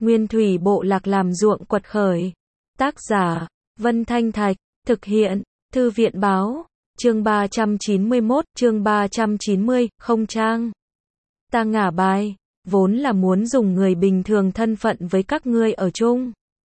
Nguyên thủy bộ lạc làm ruộng quật khởi. Tác giả, Vân Thanh Thạch, thực hiện, Thư viện báo, chương 391, chương 390, không trang. Ta ngả bài, vốn là muốn dùng người bình thường thân phận với các ngươi ở chung.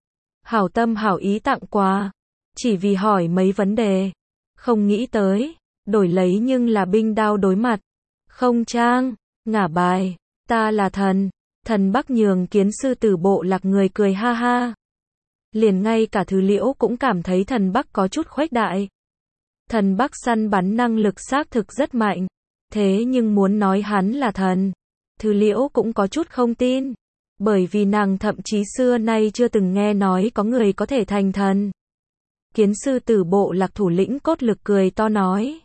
Hảo tâm hảo ý tặng quà, chỉ vì hỏi mấy vấn đề. Không nghĩ tới, đổi lấy nhưng là binh đao đối mặt. Không trang, ngả bài, ta là thần. Thần Bắc nhường kiến sư tử bộ lạc người cười ha ha. Liền ngay cả Thứ Liễu cũng cảm thấy thần Bắc có chút khuếch đại. Thần Bắc săn bắn năng lực xác thực rất mạnh. Thế nhưng muốn nói hắn là thần, Thứ Liễu cũng có chút không tin. Bởi vì nàng thậm chí xưa nay chưa từng nghe nói có người có thể thành thần. Kiến sư tử bộ lạc thủ lĩnh Cốt Lực cười to nói.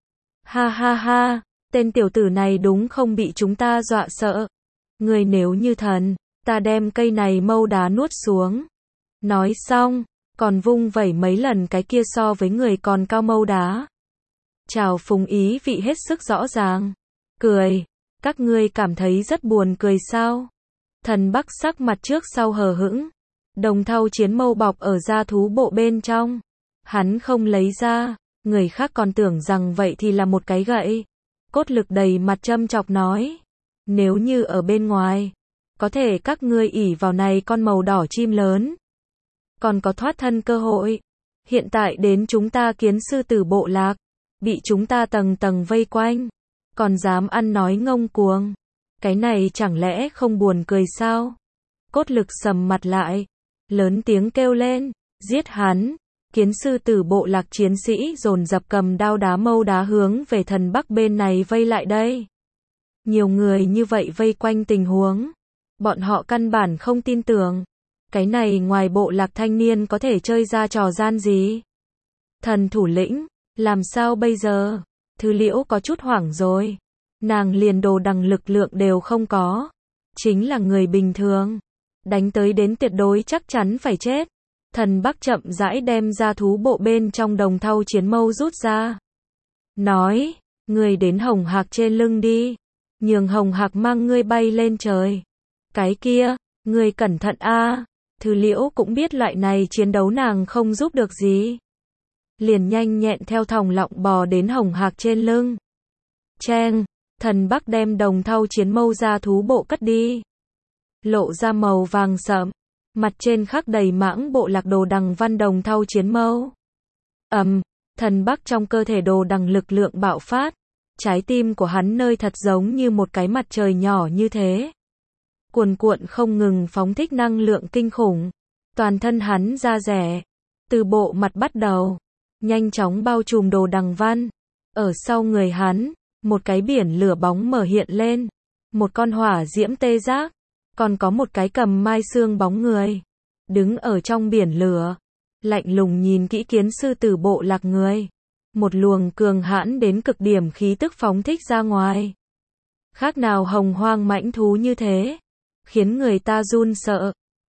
Ha ha ha, tên tiểu tử này đúng không bị chúng ta dọa sợ. Người nếu như thần, ta đem cây này mâu đá nuốt xuống. Nói xong, còn vung vẩy mấy lần cái kia so với người còn cao mâu đá. Chào phúng ý vị hết sức rõ ràng. Cười, các ngươi cảm thấy rất buồn cười sao? Thần Bắc sắc mặt trước sau hờ hững. Đồng thau chiến mâu bọc ở da thú bộ bên trong. Hắn không lấy ra, người khác còn tưởng rằng vậy thì là một cái gậy. Cốt Lực đầy mặt châm chọc nói. Nếu như ở bên ngoài, có thể các ngươi ỷ vào này con màu đỏ chim lớn, còn có thoát thân cơ hội. Hiện tại đến chúng ta kiến sư tử bộ lạc, bị chúng ta tầng tầng vây quanh, còn dám ăn nói ngông cuồng. Cái này chẳng lẽ không buồn cười sao? Cốt Lực sầm mặt lại, lớn tiếng kêu lên, giết hắn. Kiến sư tử bộ lạc chiến sĩ dồn dập cầm đao đá mâu đá hướng về thần Bắc bên này vây lại đây. Nhiều người như vậy vây quanh tình huống, bọn họ căn bản không tin tưởng. Cái này ngoài bộ lạc thanh niên có thể chơi ra trò gian gì? Thần thủ lĩnh, làm sao bây giờ? Thứ Liễu có chút hoảng rồi. Nàng liền đồ đằng lực lượng đều không có. Chính là người bình thường. Đánh tới đến tuyệt đối chắc chắn phải chết. Thần Bắc chậm rãi đem ra thú bộ bên trong đồng thau chiến mâu rút ra. Nói, người đến Hồng Hạc trên lưng đi. Nhường Hồng Hạc mang ngươi bay lên trời. Cái kia, ngươi cẩn thận a. Thứ Liễu cũng biết loại này chiến đấu nàng không giúp được gì. Liền nhanh nhẹn theo thòng lọng bò đến Hồng Hạc trên lưng. Cheng, thần Bắc đem đồng thau chiến mâu ra thú bộ cất đi. Lộ ra màu vàng sẫm, mặt trên khắc đầy mãng bộ lạc đồ đằng văn đồng thau chiến mâu. Thần Bắc trong cơ thể đồ đằng lực lượng bạo phát. Trái tim của hắn nơi thật giống như một cái mặt trời nhỏ như thế. Cuồn cuộn không ngừng phóng thích năng lượng kinh khủng. Toàn thân hắn da rẻ, từ bộ mặt bắt đầu, nhanh chóng bao trùm đồ đằng văn. Ở sau người hắn, một cái biển lửa bóng mở hiện lên. Một con hỏa diễm tê giác, còn có một cái cầm mai xương bóng người. Đứng ở trong biển lửa, lạnh lùng nhìn kỹ kiến sư tử bộ lạc người. Một luồng cường hãn đến cực điểm khí tức phóng thích ra ngoài. Khác nào hồng hoang mãnh thú như thế. Khiến người ta run sợ.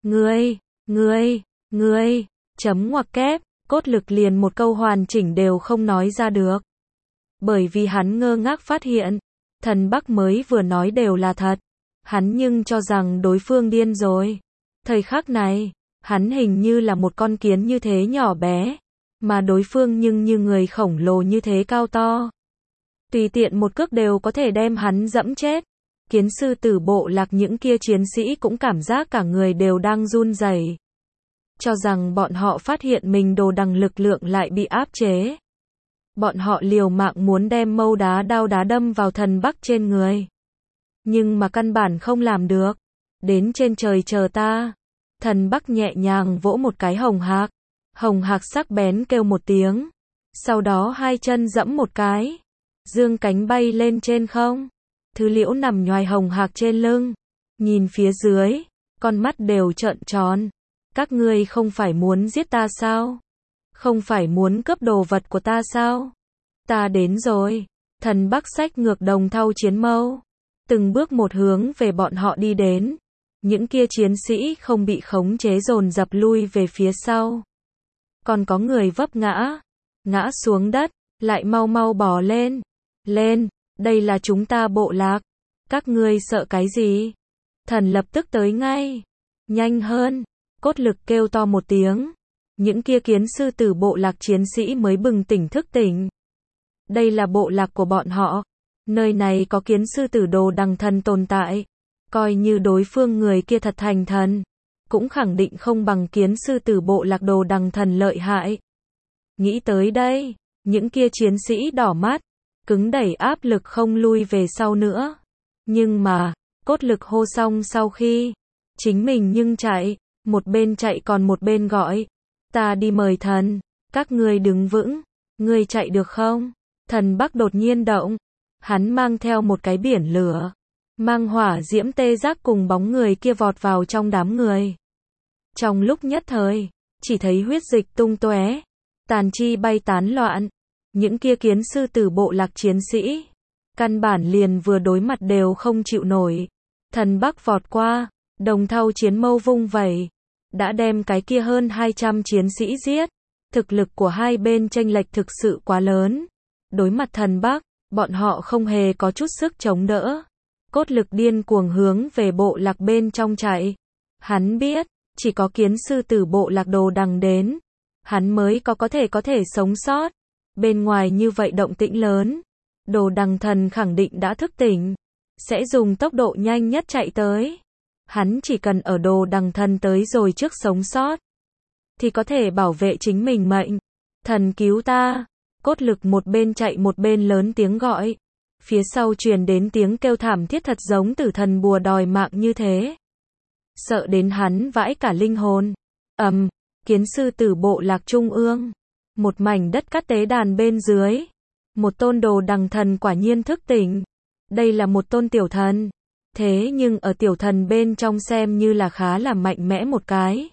Ngươi, chấm ngoặc kép, Cốt Lực liền một câu hoàn chỉnh đều không nói ra được. Bởi vì hắn ngơ ngác phát hiện, thần Bắc mới vừa nói đều là thật. Hắn nhưng cho rằng đối phương điên rồi. Thời khắc này, hắn hình như là một con kiến như thế nhỏ bé. Mà đối phương nhưng như người khổng lồ như thế cao to. Tùy tiện một cước đều có thể đem hắn dẫm chết. Kiến sư tử bộ lạc những kia chiến sĩ cũng cảm giác cả người đều đang run rẩy. Cho rằng bọn họ phát hiện mình đồ đằng lực lượng lại bị áp chế. Bọn họ liều mạng muốn đem mâu đá đao đá đâm vào thần Bắc trên người. Nhưng mà căn bản không làm được. Đến trên trời chờ ta. Thần Bắc nhẹ nhàng vỗ một cái Hồng Hạc. Hồng Hạc sắc bén kêu một tiếng. Sau đó hai chân giẫm một cái. Dương cánh bay lên trên không. Thứ Liễu nằm nhoài Hồng Hạc trên lưng. Nhìn phía dưới. Con mắt đều trợn tròn. Các ngươi không phải muốn giết ta sao? Không phải muốn cướp đồ vật của ta sao? Ta đến rồi. Thần Bắc xách ngược đồng thau chiến mâu. Từng bước một hướng về bọn họ đi đến. Những kia chiến sĩ không bị khống chế dồn dập lui về phía sau. Còn có người vấp ngã xuống đất, lại mau mau bò lên. Lên, đây là chúng ta bộ lạc. Các ngươi sợ cái gì? Thần lập tức tới ngay. Nhanh hơn. Cốt lực kêu to một tiếng. Những kia kiến sư tử bộ lạc chiến sĩ mới bừng tỉnh thức tỉnh. Đây là bộ lạc của bọn họ. Nơi này có kiến sư tử đồ đằng thần tồn tại. Coi như đối phương người kia thật thành thần, cũng khẳng định không bằng kiến sư tử bộ lạc đồ đằng thần lợi hại. Nghĩ tới đây, những kia chiến sĩ đỏ mắt, cứng đẩy áp lực không lui về sau nữa. Nhưng mà, cốt lực hô xong sau khi, chính mình nhưng chạy, một bên chạy còn một bên gọi. Ta đi mời thần, các ngươi đứng vững, ngươi chạy được không? Thần Bắc đột nhiên động, hắn mang theo một cái biển lửa, mang hỏa diễm tê giác cùng bóng người kia vọt vào trong đám người. Trong lúc nhất thời, chỉ thấy huyết dịch tung tóe, tàn chi bay tán loạn. Những kia kiến sư tử bộ lạc chiến sĩ, căn bản liền vừa đối mặt đều không chịu nổi. Thần Bắc vọt qua, đồng thau chiến mâu vung vẩy, đã đem cái kia hơn 200 chiến sĩ giết. Thực lực của hai bên chênh lệch thực sự quá lớn. Đối mặt thần Bắc, bọn họ không hề có chút sức chống đỡ. Cốt lực điên cuồng hướng về bộ lạc bên trong chạy. Hắn biết, chỉ có kiến sư tử bộ lạc đồ đằng đến, hắn mới có thể sống sót. Bên ngoài như vậy động tĩnh lớn, đồ đằng thần khẳng định đã thức tỉnh, sẽ dùng tốc độ nhanh nhất chạy tới. Hắn chỉ cần ở đồ đằng thần tới rồi trước sống sót, thì có thể bảo vệ chính mình mệnh. Thần cứu ta! Cốt lực một bên chạy một bên lớn tiếng gọi. Phía sau truyền đến tiếng kêu thảm thiết thật giống tử thần bùa đòi mạng như thế. Sợ đến hắn vãi cả linh hồn. Kiến sư tử bộ lạc trung ương. Một mảnh đất cát tế đàn bên dưới. Một tôn đồ đằng thần quả nhiên thức tỉnh. Đây là một tôn tiểu thần. Thế nhưng ở tiểu thần bên trong xem như là khá là mạnh mẽ một cái.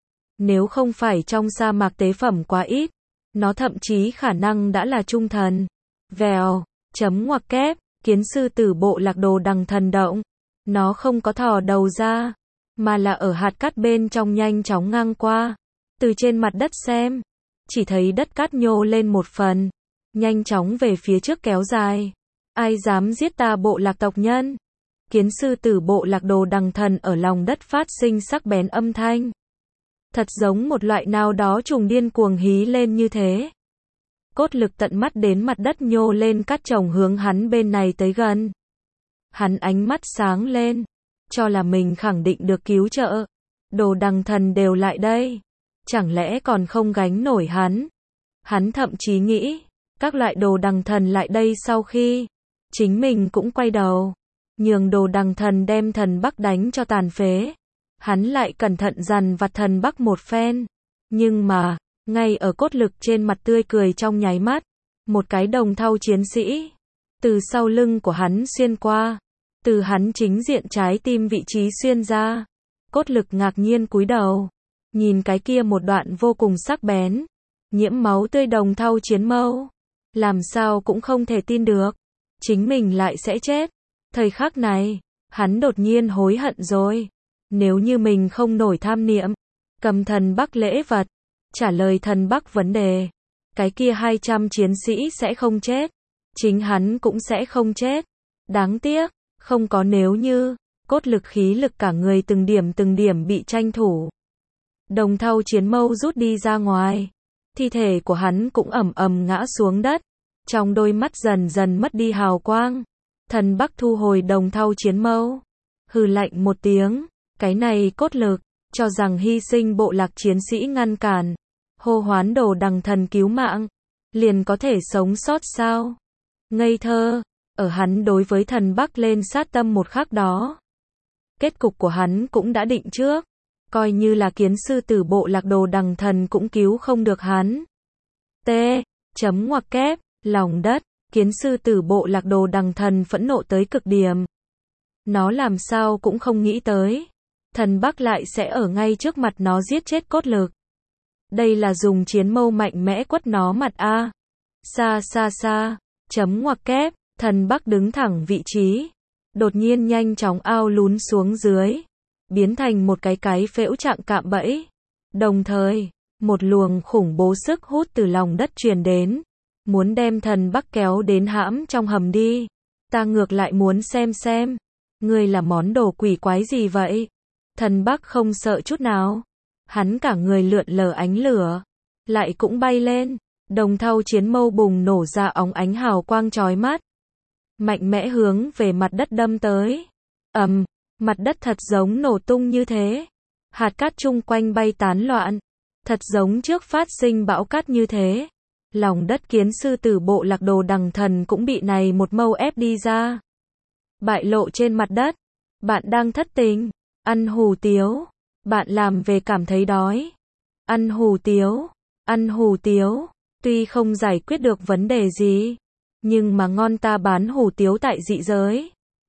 Nếu không phải trong sa mạc tế phẩm quá ít, nó thậm chí khả năng đã là trung thần. Vèo, chấm ngoặc kép, kiến sư tử bộ lạc đồ đằng thần động. Nó không có thò đầu ra, mà là ở hạt cát bên trong nhanh chóng ngang qua. Từ trên mặt đất xem, chỉ thấy đất cát nhô lên một phần, nhanh chóng về phía trước kéo dài. Ai dám giết ta bộ lạc tộc nhân? Kiến sư tử bộ lạc đồ đằng thần ở lòng đất phát sinh sắc bén âm thanh. Thật giống một loại nào đó trùng điên cuồng hí lên như thế. Cốt lực tận mắt đến mặt đất nhô lên cát chồng hướng hắn bên này tới gần. Hắn ánh mắt sáng lên, cho là mình khẳng định được cứu trợ. Đồ đằng thần đều lại đây, chẳng lẽ còn không gánh nổi hắn? Hắn thậm chí nghĩ, các loại đồ đằng thần lại đây sau khi, chính mình cũng quay đầu, nhường đồ đằng thần đem thần Bắc đánh cho tàn phế. Hắn lại cẩn thận dằn vặt thần Bắc một phen. Nhưng mà, ngay ở cốt lực trên mặt tươi cười trong nháy mắt, một cái đồng thau chiến sĩ từ sau lưng của hắn xuyên qua, từ hắn chính diện trái tim vị trí xuyên ra. Cốt lực ngạc nhiên cúi đầu, nhìn cái kia một đoạn vô cùng sắc bén, nhiễm máu tươi đồng thau chiến mâu, làm sao cũng không thể tin được, chính mình lại sẽ chết. Thời khắc này, hắn đột nhiên hối hận rồi. Nếu như mình không nổi tham niệm, cầm thần Bắc lễ vật, trả lời thần Bắc vấn đề, cái kia 200 chiến sĩ sẽ không chết, chính hắn cũng sẽ không chết. Đáng tiếc, không có nếu như. Cốt lực khí lực cả người từng điểm bị tranh thủ. Đồng thau chiến mâu rút đi ra ngoài, thi thể của hắn cũng ầm ầm ngã xuống đất, trong đôi mắt dần dần mất đi hào quang. Thần Bắc thu hồi đồng thau chiến mâu, hừ lạnh một tiếng. Cái này cốt lực, cho rằng hy sinh bộ lạc chiến sĩ ngăn cản, hô hoán đồ đằng thần cứu mạng, liền có thể sống sót sao? Ngây thơ, ở hắn đối với thần Bắc lên sát tâm một khắc đó. Kết cục của hắn cũng đã định trước, coi như là kiến sư tử bộ lạc đồ đằng thần cũng cứu không được hắn. Chấm ngoặc kép, lòng đất, kiến sư tử bộ lạc đồ đằng thần phẫn nộ tới cực điểm. Nó làm sao cũng không nghĩ tới. Thần Bắc lại sẽ ở ngay trước mặt nó giết chết cốt lực. Đây là dùng chiến mâu mạnh mẽ quất nó mặt a. Xa, chấm ngoặc kép, thần Bắc đứng thẳng vị trí, đột nhiên nhanh chóng ao lún xuống dưới, biến thành một cái phễu trạng cạm bẫy. Đồng thời, một luồng khủng bố sức hút từ lòng đất truyền đến, muốn đem thần Bắc kéo đến hãm trong hầm đi. Ta ngược lại muốn xem, ngươi là món đồ quỷ quái gì vậy? Thần Bắc không sợ chút nào. Hắn cả người lượn lờ ánh lửa, lại cũng bay lên. Đồng thau chiến mâu bùng nổ ra óng ánh hào quang chói mắt, mạnh mẽ hướng về mặt đất đâm tới. Mặt đất thật giống nổ tung như thế. Hạt cát chung quanh bay tán loạn, thật giống trước phát sinh bão cát như thế. Lòng đất kiến sư tử bộ lạc Đồ Đằng Thần cũng bị này một mâu ép đi ra, bại lộ trên mặt đất. Bạn đang thất tình, ăn hủ tiếu, bạn làm về cảm thấy đói. Ăn hủ tiếu, ăn hủ tiếu, tuy không giải quyết được vấn đề gì, nhưng mà ngon, ta bán hủ tiếu tại dị giới.